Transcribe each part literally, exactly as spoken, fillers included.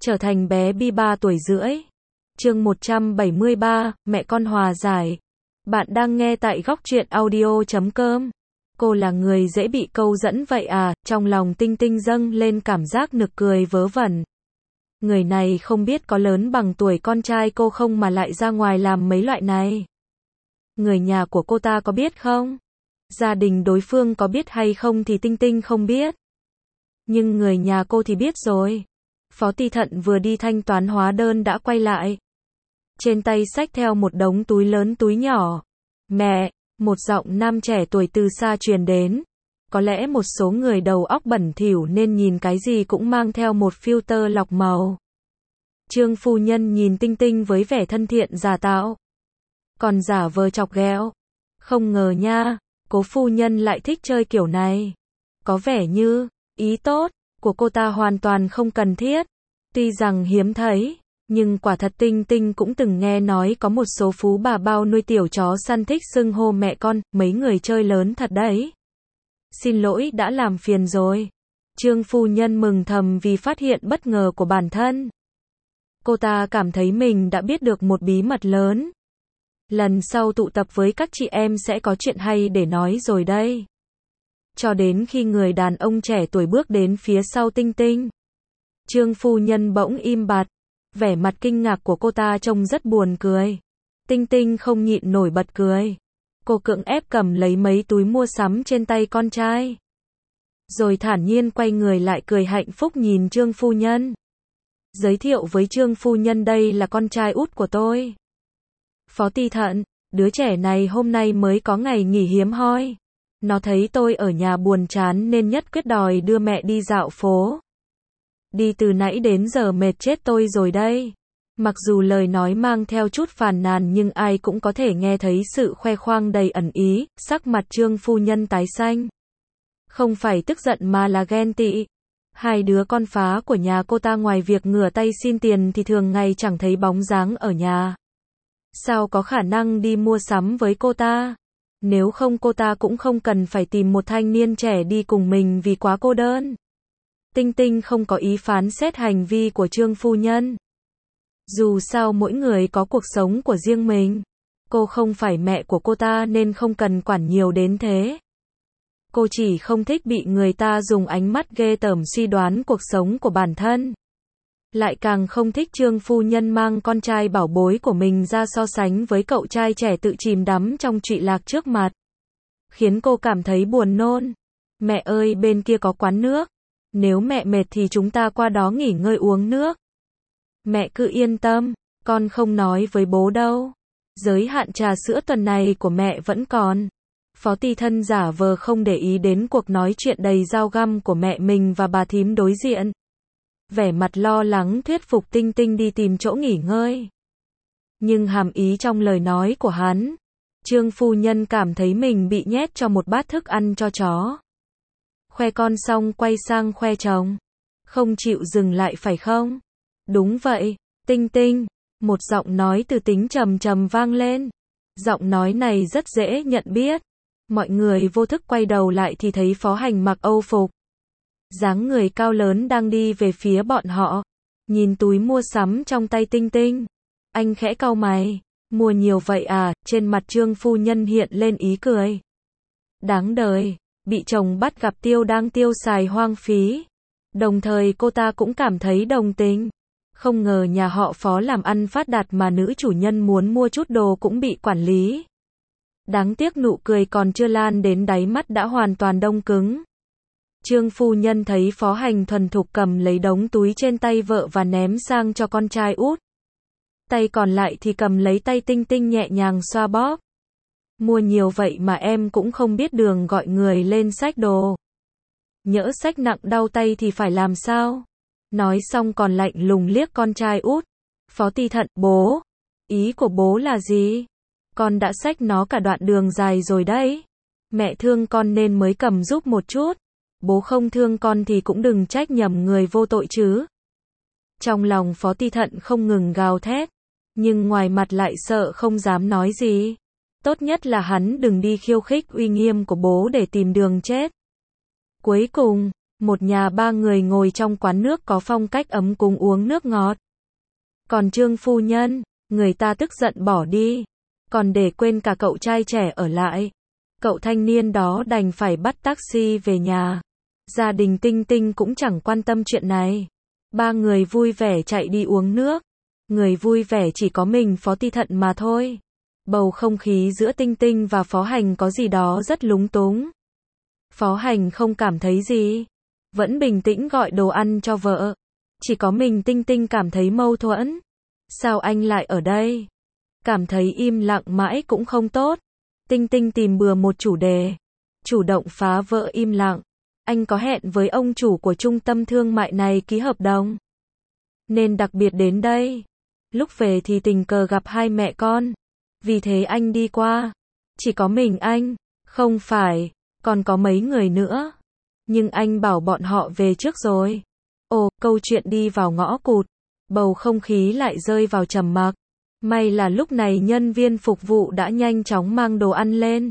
Trở thành bé Bi ba tuổi rưỡi. Chương một trăm bảy mươi ba, mẹ con hòa giải. Bạn đang nghe tại góc truyện audio chấm com. Cô là người dễ bị câu dẫn vậy à? Trong lòng Tinh Tinh dâng lên cảm giác nực cười vớ vẩn. Người này không biết có lớn bằng tuổi con trai cô không mà lại ra ngoài làm mấy loại này. Người nhà của cô ta có biết không? Gia đình đối phương có biết hay không thì Tinh Tinh không biết. Nhưng người nhà cô thì biết rồi. Phó Ti Thận vừa đi thanh toán hóa đơn đã quay lại. Trên tay xách theo một đống túi lớn túi nhỏ. Mẹ, một giọng nam trẻ tuổi từ xa truyền đến. Có lẽ một số người đầu óc bẩn thỉu nên nhìn cái gì cũng mang theo một filter lọc màu. Trương phu nhân nhìn Tinh Tinh với vẻ thân thiện giả tạo. Còn giả vờ chọc ghẹo. Không ngờ nha, cố phu nhân lại thích chơi kiểu này. Có vẻ như, ý tốt của cô ta hoàn toàn không cần thiết. Tuy rằng hiếm thấy, nhưng quả thật Tinh Tinh cũng từng nghe nói có một số phú bà bao nuôi tiểu chó săn thích xưng hô mẹ con, mấy người chơi lớn thật đấy. Xin lỗi đã làm phiền rồi. Trương phu nhân mừng thầm vì phát hiện bất ngờ của bản thân. Cô ta cảm thấy mình đã biết được một bí mật lớn. Lần sau tụ tập với các chị em sẽ có chuyện hay để nói rồi đây. Cho đến khi người đàn ông trẻ tuổi bước đến phía sau Tinh Tinh. Trương phu nhân bỗng im bặt. Vẻ mặt kinh ngạc của cô ta trông rất buồn cười. Tinh Tinh không nhịn nổi bật cười. Cô cưỡng ép cầm lấy mấy túi mua sắm trên tay con trai. Rồi thản nhiên quay người lại cười hạnh phúc nhìn Trương phu nhân. Giới thiệu với Trương phu nhân đây là con trai út của tôi. Phó Ti Thận, đứa trẻ này hôm nay mới có ngày nghỉ hiếm hoi. Nó thấy tôi ở nhà buồn chán nên nhất quyết đòi đưa mẹ đi dạo phố. Đi từ nãy đến giờ mệt chết tôi rồi đây. Mặc dù lời nói mang theo chút phàn nàn nhưng ai cũng có thể nghe thấy sự khoe khoang đầy ẩn ý, sắc mặt Trương phu nhân tái xanh. Không phải tức giận mà là ghen tị. Hai đứa con phá của nhà cô ta ngoài việc ngửa tay xin tiền thì thường ngày chẳng thấy bóng dáng ở nhà. Sao có khả năng đi mua sắm với cô ta? Nếu không cô ta cũng không cần phải tìm một thanh niên trẻ đi cùng mình vì quá cô đơn. Tinh Tinh không có ý phán xét hành vi của Trương phu nhân. Dù sao mỗi người có cuộc sống của riêng mình. Cô không phải mẹ của cô ta nên không cần quản nhiều đến thế. Cô chỉ không thích bị người ta dùng ánh mắt ghê tởm suy đoán cuộc sống của bản thân. Lại càng không thích Trương phu nhân mang con trai bảo bối của mình ra so sánh với cậu trai trẻ tự chìm đắm trong trụy lạc trước mặt. Khiến cô cảm thấy buồn nôn. Mẹ ơi, bên kia có quán nước. Nếu mẹ mệt thì chúng ta qua đó nghỉ ngơi uống nước. Mẹ cứ yên tâm, con không nói với bố đâu. Giới hạn trà sữa tuần này của mẹ vẫn còn. Phó Ti Thân giả vờ không để ý đến cuộc nói chuyện đầy dao găm của mẹ mình và bà thím đối diện. Vẻ mặt lo lắng thuyết phục Tinh Tinh đi tìm chỗ nghỉ ngơi. Nhưng hàm ý trong lời nói của hắn, Trương phu nhân cảm thấy mình bị nhét cho một bát thức ăn cho chó. Khoe con xong quay sang khoe chồng. Không chịu dừng lại phải không? Đúng vậy, Tinh Tinh. Một giọng nói từ tính trầm trầm vang lên. Giọng nói này rất dễ nhận biết. Mọi người vô thức quay đầu lại thì thấy Phó Hành mặc Âu phục. Dáng người cao lớn đang đi về phía bọn họ. Nhìn túi mua sắm trong tay Tinh Tinh. Anh khẽ cau mày. Mua nhiều vậy à? Trên mặt Trương phu nhân hiện lên ý cười. Đáng đời. Bị chồng bắt gặp tiêu đang tiêu xài hoang phí. Đồng thời cô ta cũng cảm thấy đồng tình. Không ngờ nhà họ Phó làm ăn phát đạt mà nữ chủ nhân muốn mua chút đồ cũng bị quản lý. Đáng tiếc nụ cười còn chưa lan đến đáy mắt đã hoàn toàn đông cứng. Trương phu nhân thấy Phó Hành thuần thục cầm lấy đống túi trên tay vợ và ném sang cho con trai út. Tay còn lại thì cầm lấy tay Tinh Tinh nhẹ nhàng xoa bóp. Mua nhiều vậy mà em cũng không biết đường gọi người lên xách đồ. Nhỡ xách nặng đau tay thì phải làm sao? Nói xong còn lạnh lùng liếc con trai út. Phó Ti Thận, bố. Ý của bố là gì? Con đã xách nó cả đoạn đường dài rồi đấy. Mẹ thương con nên mới cầm giúp một chút. Bố không thương con thì cũng đừng trách nhầm người vô tội chứ. Trong lòng Phó Ti Thận không ngừng gào thét. Nhưng ngoài mặt lại sợ không dám nói gì. Tốt nhất là hắn đừng đi khiêu khích uy nghiêm của bố để tìm đường chết. Cuối cùng, Một nhà ba người ngồi trong quán nước có phong cách ấm cúng uống nước ngọt. Còn Trương phu nhân, người ta tức giận bỏ đi, còn để quên cả cậu trai trẻ ở lại. Cậu thanh niên đó đành phải bắt taxi về nhà. Gia đình Tinh Tinh cũng chẳng quan tâm chuyện này. Ba người vui vẻ chạy đi uống nước. Người vui vẻ chỉ có mình Phó Ti Thận mà thôi. Bầu không khí giữa Tinh Tinh và Phó Hành có gì đó rất lúng túng. Phó Hành không cảm thấy gì, vẫn bình tĩnh gọi đồ ăn cho vợ. Chỉ có mình Tinh Tinh cảm thấy mâu thuẫn. Sao anh lại ở đây? Cảm thấy im lặng mãi cũng không tốt. Tinh Tinh tìm bừa một chủ đề, chủ động phá vỡ im lặng. Anh có hẹn với ông chủ của trung tâm thương mại này ký hợp đồng, nên đặc biệt đến đây. Lúc về thì tình cờ gặp hai mẹ con, vì thế anh đi qua. Chỉ có mình anh, không phải, còn có mấy người nữa. Nhưng anh bảo bọn họ về trước rồi. Ồ, câu chuyện đi vào ngõ cụt, bầu không khí lại rơi vào trầm mặc. May là lúc này nhân viên phục vụ đã nhanh chóng mang đồ ăn lên.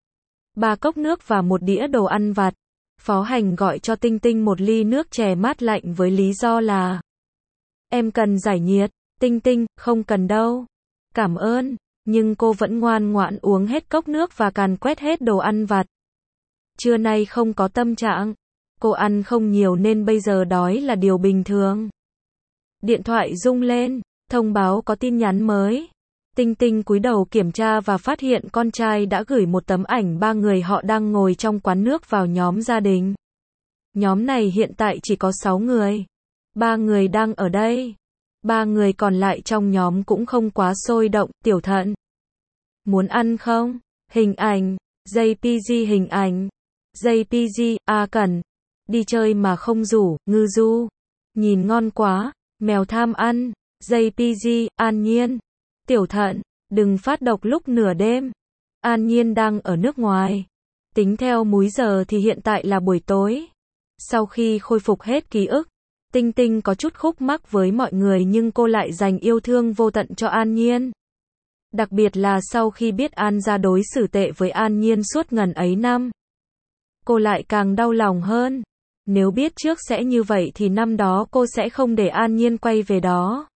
Ba cốc nước và một đĩa đồ ăn vặt. Phó Hành gọi cho Tinh Tinh một ly nước chè mát lạnh với lý do là em cần giải nhiệt. Tinh Tinh, không cần đâu. Cảm ơn. Nhưng cô vẫn ngoan ngoãn uống hết cốc nước và càn quét hết đồ ăn vặt. Trưa nay không có tâm trạng. Cô ăn không nhiều nên bây giờ đói là điều bình thường. Điện thoại rung lên, thông báo có tin nhắn mới. Tinh Tinh cúi đầu kiểm tra và phát hiện con trai đã gửi một tấm ảnh ba người họ đang ngồi trong quán nước vào nhóm gia đình. Nhóm này hiện tại chỉ có sáu người. Ba người đang ở đây. Ba người còn lại trong nhóm cũng không quá sôi động. Tiểu Thận, muốn ăn không? Hình ảnh, gi pê giê hình ảnh. gi pê giê, A Cẩn, đi chơi mà không rủ. Ngư Du, nhìn ngon quá. Mèo tham ăn. gi pê giê, An Nhiên, Tiểu Thận, đừng phát độc lúc nửa đêm. An Nhiên đang ở nước ngoài. Tính theo múi giờ thì hiện tại là buổi tối. Sau khi khôi phục hết ký ức, Tinh Tinh có chút khúc mắc với mọi người nhưng cô lại dành yêu thương vô tận cho An Nhiên. Đặc biệt là sau khi biết An gia đối xử tệ với An Nhiên suốt ngần ấy năm. Cô lại càng đau lòng hơn. Nếu biết trước sẽ như vậy thì năm đó cô sẽ không để An Nhiên quay về đó,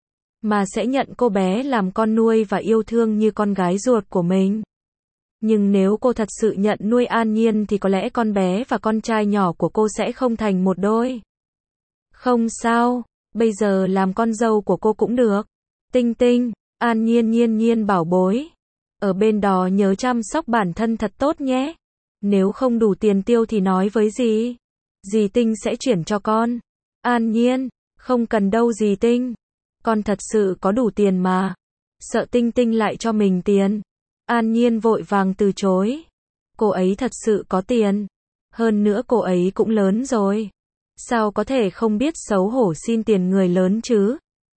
mà sẽ nhận cô bé làm con nuôi và yêu thương như con gái ruột của mình. Nhưng nếu cô thật sự nhận nuôi An Nhiên thì có lẽ con bé và con trai nhỏ của cô sẽ không thành một đôi. Không sao, bây giờ làm con dâu của cô cũng được. Tinh Tinh, An Nhiên Nhiên Nhiên bảo bối, ở bên đó nhớ chăm sóc bản thân thật tốt nhé. Nếu không đủ tiền tiêu thì nói với dì. Dì Tinh sẽ chuyển cho con. An Nhiên, không cần đâu dì Tinh. Con thật sự có đủ tiền mà. Sợ Tinh Tinh lại cho mình tiền. An Nhiên vội vàng từ chối. Cô ấy thật sự có tiền. Hơn nữa cô ấy cũng lớn rồi. Sao có thể không biết xấu hổ xin tiền người lớn chứ?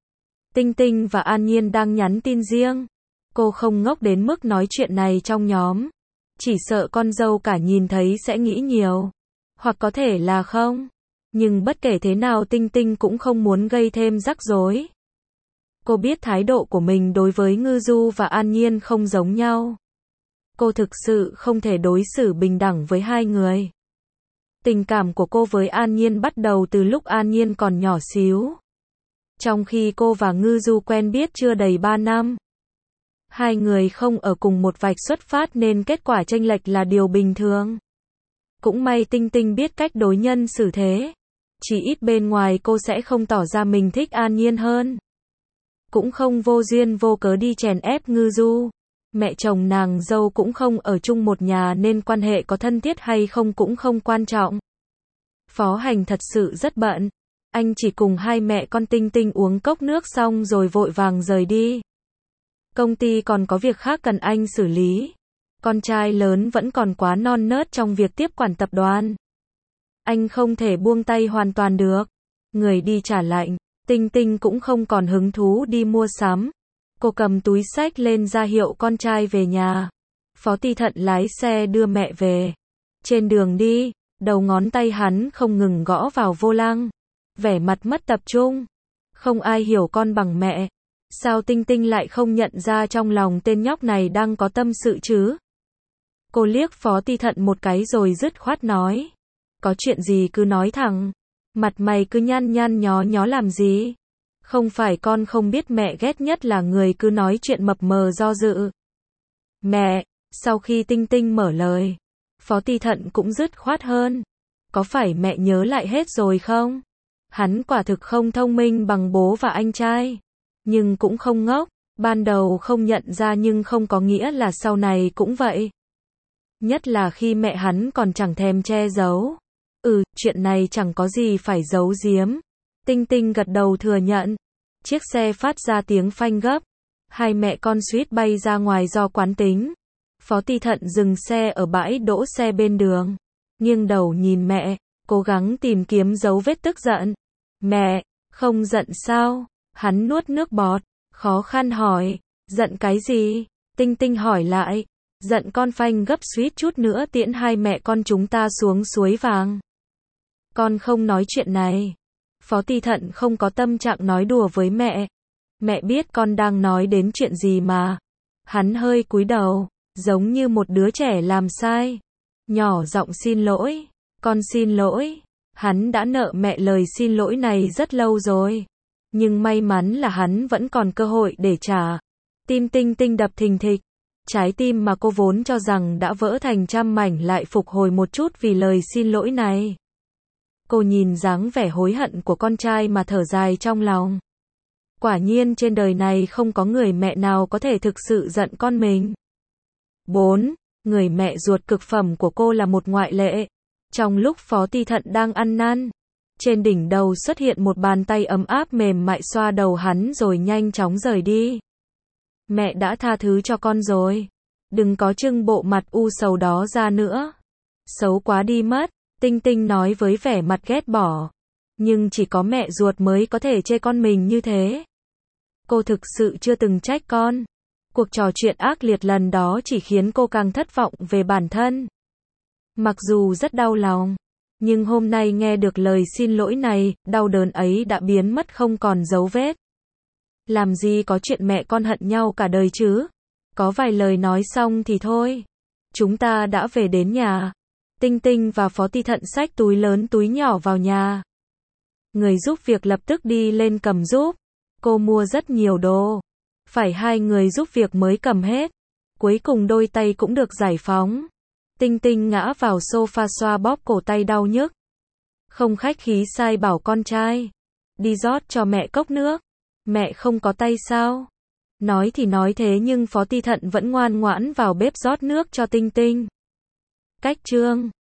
Tinh Tinh và An Nhiên đang nhắn tin riêng. Cô không ngốc đến mức nói chuyện này trong nhóm. Chỉ sợ con dâu cả nhìn thấy sẽ nghĩ nhiều. Hoặc có thể là không. Nhưng bất kể thế nào Tinh Tinh cũng không muốn gây thêm rắc rối. Cô biết thái độ của mình đối với Ngư Du và An Nhiên không giống nhau. Cô thực sự không thể đối xử bình đẳng với hai người. Tình cảm của cô với An Nhiên bắt đầu từ lúc An Nhiên còn nhỏ xíu. Trong khi cô và Ngư Du quen biết chưa đầy ba năm. Hai người không ở cùng một vạch xuất phát nên kết quả chênh lệch là điều bình thường. Cũng may Tinh Tinh biết cách đối nhân xử thế. Chỉ ít bên ngoài cô sẽ không tỏ ra mình thích An Nhiên hơn. Cũng không vô duyên vô cớ đi chèn ép Ngư Du. Mẹ chồng nàng dâu cũng không ở chung một nhà nên quan hệ có thân thiết hay không cũng không quan trọng. Phó Hành thật sự rất bận. Anh chỉ cùng hai mẹ con Tinh Tinh uống cốc nước xong rồi vội vàng rời đi. Công ty còn có việc khác cần anh xử lý. Con trai lớn vẫn còn quá non nớt trong việc tiếp quản tập đoàn. Anh không thể buông tay hoàn toàn được. Người đi trả lạnh. Tinh Tinh cũng không còn hứng thú đi mua sắm. Cô cầm túi xách lên ra hiệu con trai về nhà. Phó Ti Thận lái xe đưa mẹ về. Trên đường đi, đầu ngón tay hắn không ngừng gõ vào vô lăng. Vẻ mặt mất tập trung. Không ai hiểu con bằng mẹ. Sao Tinh Tinh lại không nhận ra trong lòng tên nhóc này đang có tâm sự chứ? Cô liếc Phó Ti Thận một cái rồi dứt khoát nói. Có chuyện gì cứ nói thẳng. Mặt mày cứ nhăn nhăn nhó nhó làm gì? Không phải con không biết mẹ ghét nhất là người cứ nói chuyện mập mờ do dự. Mẹ, sau khi Tinh Tinh mở lời, Phó Ti Thận cũng dứt khoát hơn. Có phải mẹ nhớ lại hết rồi không? Hắn quả thực không thông minh bằng bố và anh trai. Nhưng cũng không ngốc. Ban đầu không nhận ra nhưng không có nghĩa là sau này cũng vậy. Nhất là khi mẹ hắn còn chẳng thèm che giấu. Ừ, chuyện này chẳng có gì phải giấu giếm. Tinh Tinh gật đầu thừa nhận. Chiếc xe phát ra tiếng phanh gấp. Hai mẹ con suýt bay ra ngoài do quán tính. Phó Ti Thận dừng xe ở bãi đỗ xe bên đường. Nghiêng đầu nhìn mẹ, cố gắng tìm kiếm dấu vết tức giận. Mẹ, không giận sao? Hắn nuốt nước bọt, khó khăn hỏi. Giận cái gì? Tinh Tinh hỏi lại. Giận con phanh gấp suýt chút nữa tiễn hai mẹ con chúng ta xuống suối vàng. Con không nói chuyện này. Phó Ti Thận không có tâm trạng nói đùa với mẹ. Mẹ biết con đang nói đến chuyện gì mà. Hắn hơi cúi đầu, giống như một đứa trẻ làm sai. Nhỏ giọng xin lỗi. Con xin lỗi. Hắn đã nợ mẹ lời xin lỗi này rất lâu rồi. Nhưng may mắn là hắn vẫn còn cơ hội để trả. Tim Tinh Tinh đập thình thịch. Trái tim mà cô vốn cho rằng đã vỡ thành trăm mảnh lại phục hồi một chút vì lời xin lỗi này. Cô nhìn dáng vẻ hối hận của con trai mà thở dài trong lòng. Quả nhiên trên đời này không có người mẹ nào có thể thực sự giận con mình. bốn. Người mẹ ruột cực phẩm của cô là một ngoại lệ. Trong lúc Phó Ti Thận đang ăn năn, trên đỉnh đầu xuất hiện một bàn tay ấm áp mềm mại xoa đầu hắn rồi nhanh chóng rời đi. Mẹ đã tha thứ cho con rồi. Đừng có trưng bộ mặt u sầu đó ra nữa. Xấu quá đi mất. Tinh Tinh nói với vẻ mặt ghét bỏ. Nhưng chỉ có mẹ ruột mới có thể chê con mình như thế. Cô thực sự chưa từng trách con. Cuộc trò chuyện ác liệt lần đó chỉ khiến cô càng thất vọng về bản thân. Mặc dù rất đau lòng, nhưng hôm nay nghe được lời xin lỗi này, đau đớn ấy đã biến mất không còn dấu vết. Làm gì có chuyện mẹ con hận nhau cả đời chứ? Có vài lời nói xong thì thôi. Chúng ta đã về đến nhà. Tinh Tinh và Phó Ti Thận xách túi lớn túi nhỏ vào nhà. Người giúp việc lập tức đi lên cầm giúp. Cô mua rất nhiều đồ. Phải hai người giúp việc mới cầm hết. Cuối cùng đôi tay cũng được giải phóng. Tinh Tinh ngã vào sofa xoa bóp cổ tay đau nhức. Không khách khí sai bảo con trai. Đi rót cho mẹ cốc nước. Mẹ không có tay sao? Nói thì nói thế nhưng Phó Ti Thận vẫn ngoan ngoãn vào bếp rót nước cho Tinh Tinh. Cách chương